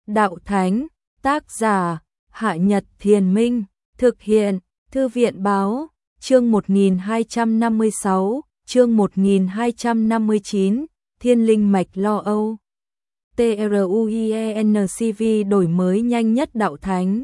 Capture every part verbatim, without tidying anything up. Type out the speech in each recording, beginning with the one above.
Đạo Thánh, tác giả, Hạ Nhật Thiền Minh, thực hiện, Thư viện Báo, chương một nghìn hai trăm năm mươi sáu, chương một nghìn hai trăm năm mươi chín, Thiên Linh Mạch Lo Âu. TRUIENCV đổi mới nhanh nhất Đạo Thánh.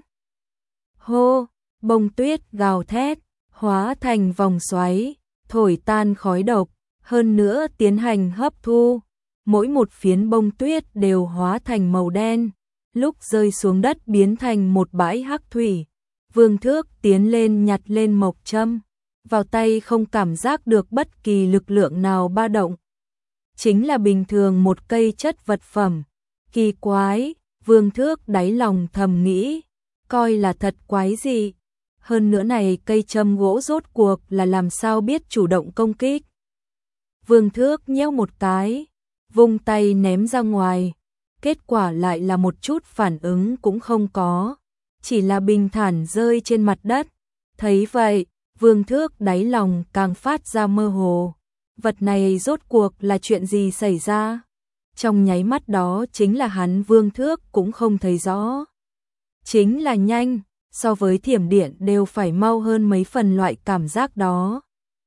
Hô, bông tuyết gào thét, hóa thành vòng xoáy, thổi tan khói độc, hơn nữa tiến hành hấp thu. Mỗi một phiến bông tuyết đều hóa thành màu đen, lúc rơi xuống đất biến thành một bãi hắc thủy. Vương Thước tiến lên nhặt lên mộc châm, vào tay không cảm giác được bất kỳ lực lượng nào ba động. Chính là bình thường một cây chất vật phẩm. Kỳ quái, Vương Thước đáy lòng thầm nghĩ, coi là thật quái gì. Hơn nữa này cây châm gỗ rốt cuộc là làm sao biết chủ động công kích. Vương Thước nhéo một cái, vung tay ném ra ngoài, kết quả lại là một chút phản ứng cũng không có, chỉ là bình thản rơi trên mặt đất. Thấy vậy, Vương Thước đáy lòng càng phát ra mơ hồ, vật này rốt cuộc là chuyện gì xảy ra? Trong nháy mắt đó chính là hắn Vương Thước cũng không thấy rõ. Chính là nhanh, so với thiểm điện đều phải mau hơn mấy phần loại cảm giác đó.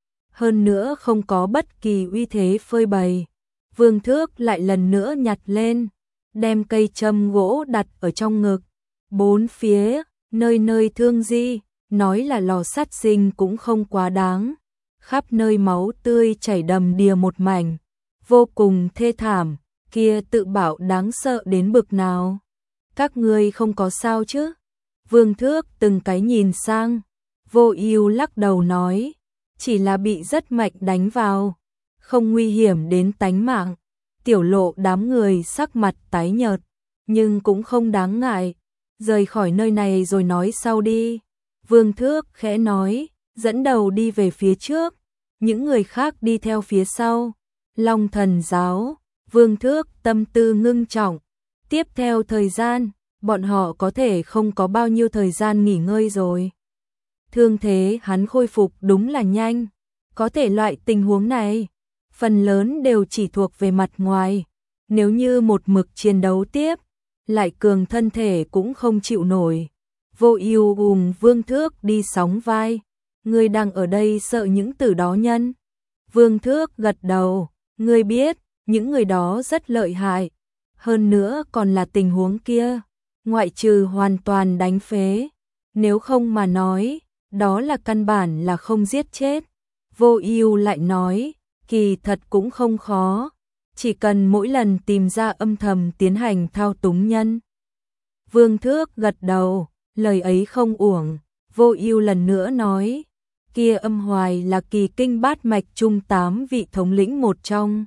Hơn nữa không có bất kỳ uy thế phơi bày. Vương Thước lại lần nữa nhặt lên, đem cây châm gỗ đặt ở trong ngực. Bốn phía, nơi nơi thương di, nói là lò sát sinh cũng không quá đáng. Khắp nơi máu tươi chảy đầm đìa một mảnh, vô cùng thê thảm, kia tự bảo đáng sợ đến bực nào. Các ngươi không có sao chứ? Vương Thước từng cái nhìn sang, Vô Ưu lắc đầu nói, chỉ là bị rất mạnh đánh vào, không nguy hiểm đến tánh mạng. Tiểu Lộ đám người sắc mặt tái nhợt, nhưng cũng không đáng ngại, rời khỏi nơi này rồi nói sau đi. Vương Thước khẽ nói, dẫn đầu đi về phía trước, những người khác đi theo phía sau. Long Thần giáo, Vương Thước tâm tư ngưng trọng, tiếp theo thời gian, bọn họ có thể không có bao nhiêu thời gian nghỉ ngơi rồi. Thương thế hắn khôi phục đúng là nhanh, có thể loại tình huống này, phần lớn đều chỉ thuộc về mặt ngoài, nếu như một mực chiến đấu tiếp, lại cường thân thể cũng không chịu nổi. Vô Ưu cùng Vương Thước đi sóng vai, ngươi đang ở đây sợ những tử đó nhân? Vương Thước gật đầu, ngươi biết, những người đó rất lợi hại, hơn nữa còn là tình huống kia, ngoại trừ hoàn toàn đánh phế, nếu không mà nói, đó là căn bản là không giết chết. Vô Ưu lại nói, kỳ thật cũng không khó, chỉ cần mỗi lần tìm ra âm thầm tiến hành thao túng nhân. Vương Thước gật đầu, lời ấy không uổng. Vô Ưu lần nữa nói, kia Âm Hoài là kỳ kinh bát mạch trung tám vị thống lĩnh một trong.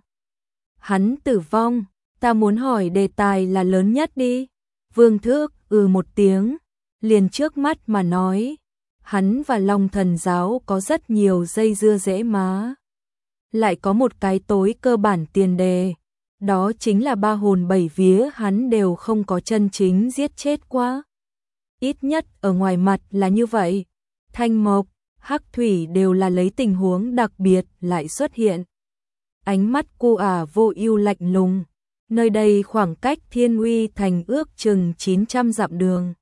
Hắn tử vong, ta muốn hỏi đề tài là lớn nhất đi. Vương Thước ừ một tiếng, liền trước mắt mà nói, hắn và Long Thần giáo có rất nhiều dây dưa dễ má. Lại có một cái tối cơ bản tiền đề, đó chính là ba hồn bảy vía hắn đều không có chân chính giết chết qua. Ít nhất ở ngoài mặt là như vậy, Thanh Mộc, Hắc Thủy đều là lấy tình huống đặc biệt lại xuất hiện. Ánh mắt cô ả Vô Ưu lạnh lùng, nơi đây khoảng cách Thiên Uy thành ước chừng chín trăm dặm đường.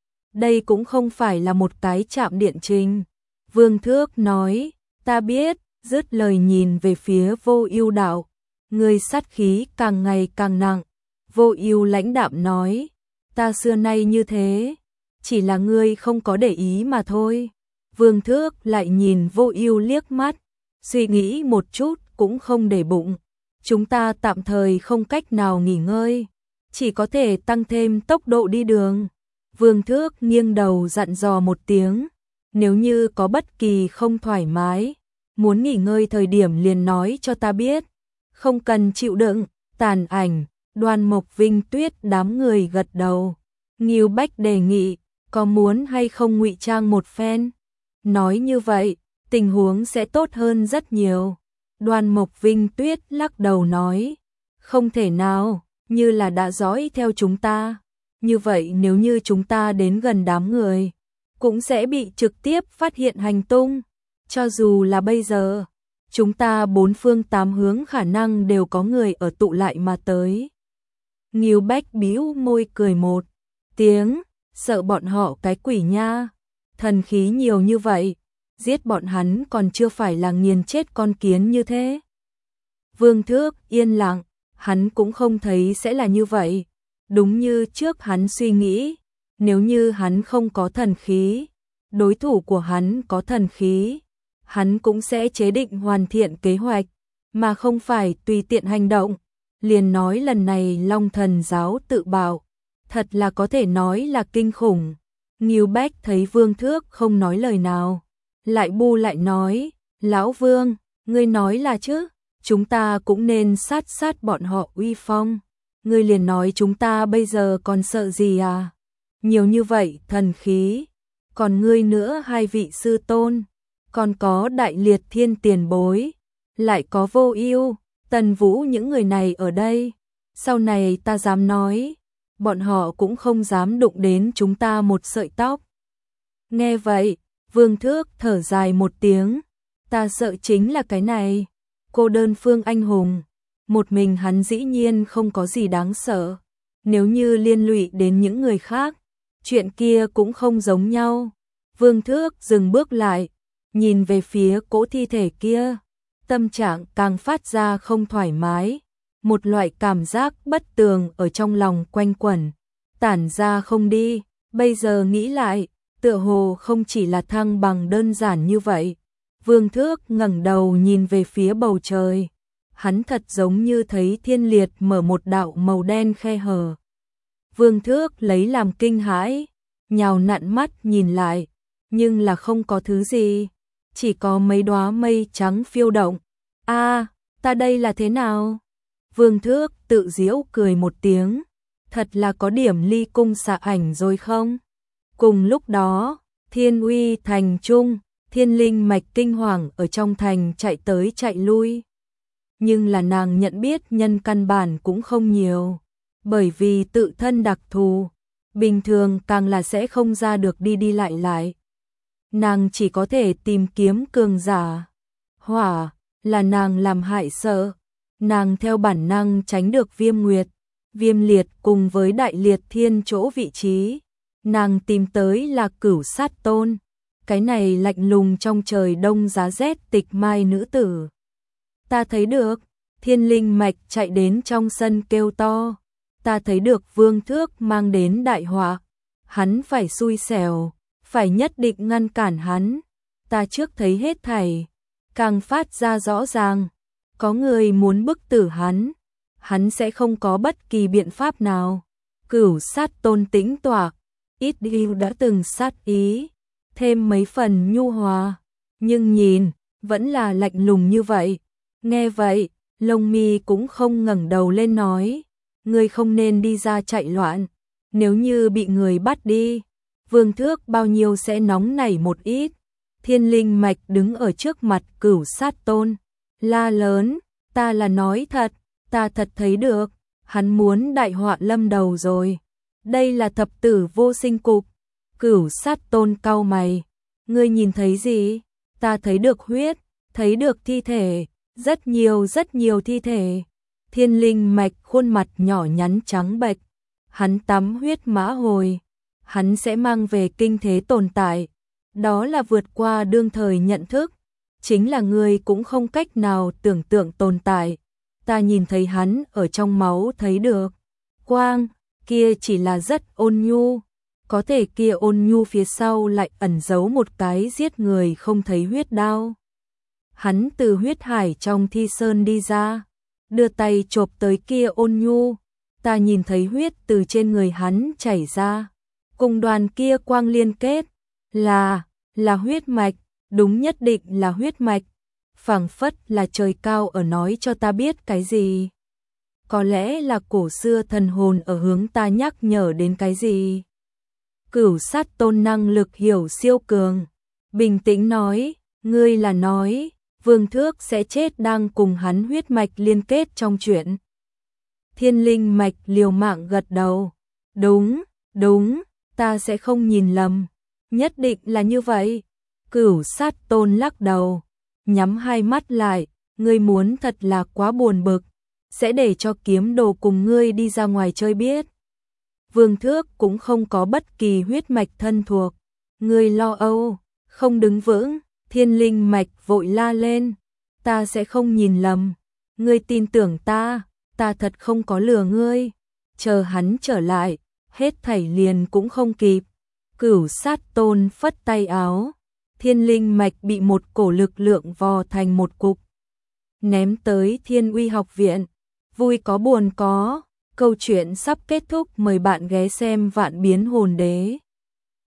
Đây cũng không phải là một cái trạm điện trình. Vương Thước nói, ta biết, dứt lời nhìn về phía Vô Ưu đạo, người sát khí càng ngày càng nặng. Vô Ưu lãnh đạm nói, ta xưa nay như thế, chỉ là ngươi không có để ý mà thôi. Vương Thước lại nhìn Vô Ưu liếc mắt, suy nghĩ một chút cũng không để bụng. Chúng ta tạm thời không cách nào nghỉ ngơi, chỉ có thể tăng thêm tốc độ đi đường. Vương Thước nghiêng đầu dặn dò một tiếng, nếu như có bất kỳ không thoải mái, muốn nghỉ ngơi thời điểm liền nói cho ta biết, không cần chịu đựng. Tàn Ảnh, Đoan Mộc Vinh Tuyết đám người gật đầu. Ngưu Bách đề nghị, có muốn hay không ngụy trang một phen? Nói như vậy, tình huống sẽ tốt hơn rất nhiều. Đoan Mộc Vinh Tuyết lắc đầu nói, không thể nào, như là đã dõi theo chúng ta. Như vậy nếu như chúng ta đến gần đám người, cũng sẽ bị trực tiếp phát hiện hành tung. Cho dù là bây giờ, chúng ta bốn phương tám hướng khả năng đều có người ở tụ lại mà tới. Ngưu Bách bĩu môi cười một tiếng, sợ bọn họ cái quỷ nha, thần khí nhiều như vậy, giết bọn hắn còn chưa phải là nghiền chết con kiến như thế. Vương Thước yên lặng, hắn cũng không thấy sẽ là như vậy, đúng như trước hắn suy nghĩ, nếu như hắn không có thần khí, đối thủ của hắn có thần khí, hắn cũng sẽ chế định hoàn thiện kế hoạch, mà không phải tùy tiện hành động. Liền nói lần này Long Thần giáo tự bạo, thật là có thể nói là kinh khủng. Ngưu Bách thấy Vương Thước không nói lời nào, lại bu lại nói, Lão Vương, ngươi nói là chứ, chúng ta cũng nên sát sát bọn họ uy phong. Ngươi liền nói chúng ta bây giờ còn sợ gì à? Nhiều như vậy thần khí, còn ngươi nữa hai vị sư tôn, còn có Đại Liệt Thiên tiền bối, lại có Vô Ưu, Tần Vũ, những người này ở đây, sau này ta dám nói, bọn họ cũng không dám đụng đến chúng ta một sợi tóc. Nghe vậy, Vương Thước thở dài một tiếng, ta sợ chính là cái này, cô đơn phương anh hùng, một mình hắn dĩ nhiên không có gì đáng sợ, nếu như liên lụy đến những người khác, chuyện kia cũng không giống nhau. Vương Thước dừng bước lại, nhìn về phía cỗ thi thể kia, tâm trạng càng phát ra không thoải mái, một loại cảm giác bất tường ở trong lòng quanh quẩn, tản ra không đi, bây giờ nghĩ lại, tựa hồ không chỉ là thăng bằng đơn giản như vậy. Vương Thước ngẩng đầu nhìn về phía bầu trời, hắn thật giống như thấy thiên liệt mở một đạo màu đen khe hở. Vương Thước lấy làm kinh hãi, nhào nặn mắt nhìn lại, nhưng là không có thứ gì, chỉ có mấy đóa mây trắng phiêu động. A, à, ta đây là thế nào? Vương Thước tự giễu cười một tiếng, thật là có điểm ly cung xạ ảnh rồi không? Cùng lúc đó, Thiên Uy thành trung, Thiên Linh mạch kinh hoàng ở trong thành chạy tới chạy lui. Nhưng là nàng nhận biết nhân căn bản cũng không nhiều, bởi vì tự thân đặc thù, bình thường càng là sẽ không ra được đi đi lại lại. Nàng chỉ có thể tìm kiếm cường giả. Hỏa là nàng làm hại sợ, nàng theo bản năng tránh được Viêm Nguyệt, Viêm Liệt cùng với Đại Liệt Thiên chỗ vị trí. Nàng tìm tới là Cửu Sát Tôn, cái này lạnh lùng trong trời đông giá rét tịch mai nữ tử. Ta thấy được, Thiên Linh mạch chạy đến trong sân kêu to, ta thấy được Vương Thước mang đến đại họa, hắn phải xui xẻo, phải nhất định ngăn cản hắn. Ta trước thấy hết thảy, càng phát ra rõ ràng, có người muốn bức tử hắn, hắn sẽ không có bất kỳ biện pháp nào. Cửu Sát Tôn tĩnh tọa, ít điều đã từng sát ý, thêm mấy phần nhu hòa, nhưng nhìn, vẫn là lạnh lùng như vậy. Nghe vậy, lông mi cũng không ngẩng đầu lên nói, ngươi không nên đi ra chạy loạn, nếu như bị người bắt đi, Vương Thước bao nhiêu sẽ nóng nảy một ít. Thiên Linh mạch đứng ở trước mặt Cửu Sát Tôn, la lớn, ta là nói thật, ta thật thấy được, hắn muốn đại họa lâm đầu rồi. Đây là thập tử vô sinh cục. Cửu Sát Tôn cau mày, ngươi nhìn thấy gì? Ta thấy được huyết, thấy được thi thể, rất nhiều rất nhiều thi thể. Thiên Linh mạch khuôn mặt nhỏ nhắn trắng bệch, hắn tắm huyết mã hồi, hắn sẽ mang về kinh thế tồn tại, đó là vượt qua đương thời nhận thức, chính là người cũng không cách nào tưởng tượng tồn tại. Ta nhìn thấy hắn ở trong máu thấy được quang, kia chỉ là rất ôn nhu, có thể kia ôn nhu phía sau lại ẩn giấu một cái giết người không thấy huyết đao. Hắn từ huyết hải trong thi sơn đi ra, đưa tay chộp tới kia ôn nhu, ta nhìn thấy huyết từ trên người hắn chảy ra, cùng đoàn kia quang liên kết, là, là huyết mạch, đúng nhất định là huyết mạch, phảng phất là trời cao ở nói cho ta biết cái gì. Có lẽ là cổ xưa thần hồn ở hướng ta nhắc nhở đến cái gì. Cửu Sát Tôn năng lực hiểu siêu cường, bình tĩnh nói, ngươi là nói, Vương Thước sẽ chết đang cùng hắn huyết mạch liên kết trong chuyện. Thiên Linh mạch liều mạng gật đầu, đúng, đúng, ta sẽ không nhìn lầm, nhất định là như vậy. Cửu Sát Tôn lắc đầu, nhắm hai mắt lại, ngươi muốn thật là quá buồn bực, sẽ để cho kiếm đồ cùng ngươi đi ra ngoài chơi biết. Vương Thước cũng không có bất kỳ huyết mạch thân thuộc. Ngươi lo âu, không đứng vững, Thiên Linh Mạch vội la lên. Ta sẽ không nhìn lầm. Ngươi tin tưởng ta, ta thật không có lừa ngươi. Chờ hắn trở lại, hết thảy liền cũng không kịp. Cửu Sát Tôn phất tay áo. Thiên Linh Mạch bị một cổ lực lượng vò thành một cục. Ném tới Thiên Uy học viện. Vui có buồn có. Câu chuyện sắp kết thúc, mời bạn ghé xem Vạn Biến Hồn Đế.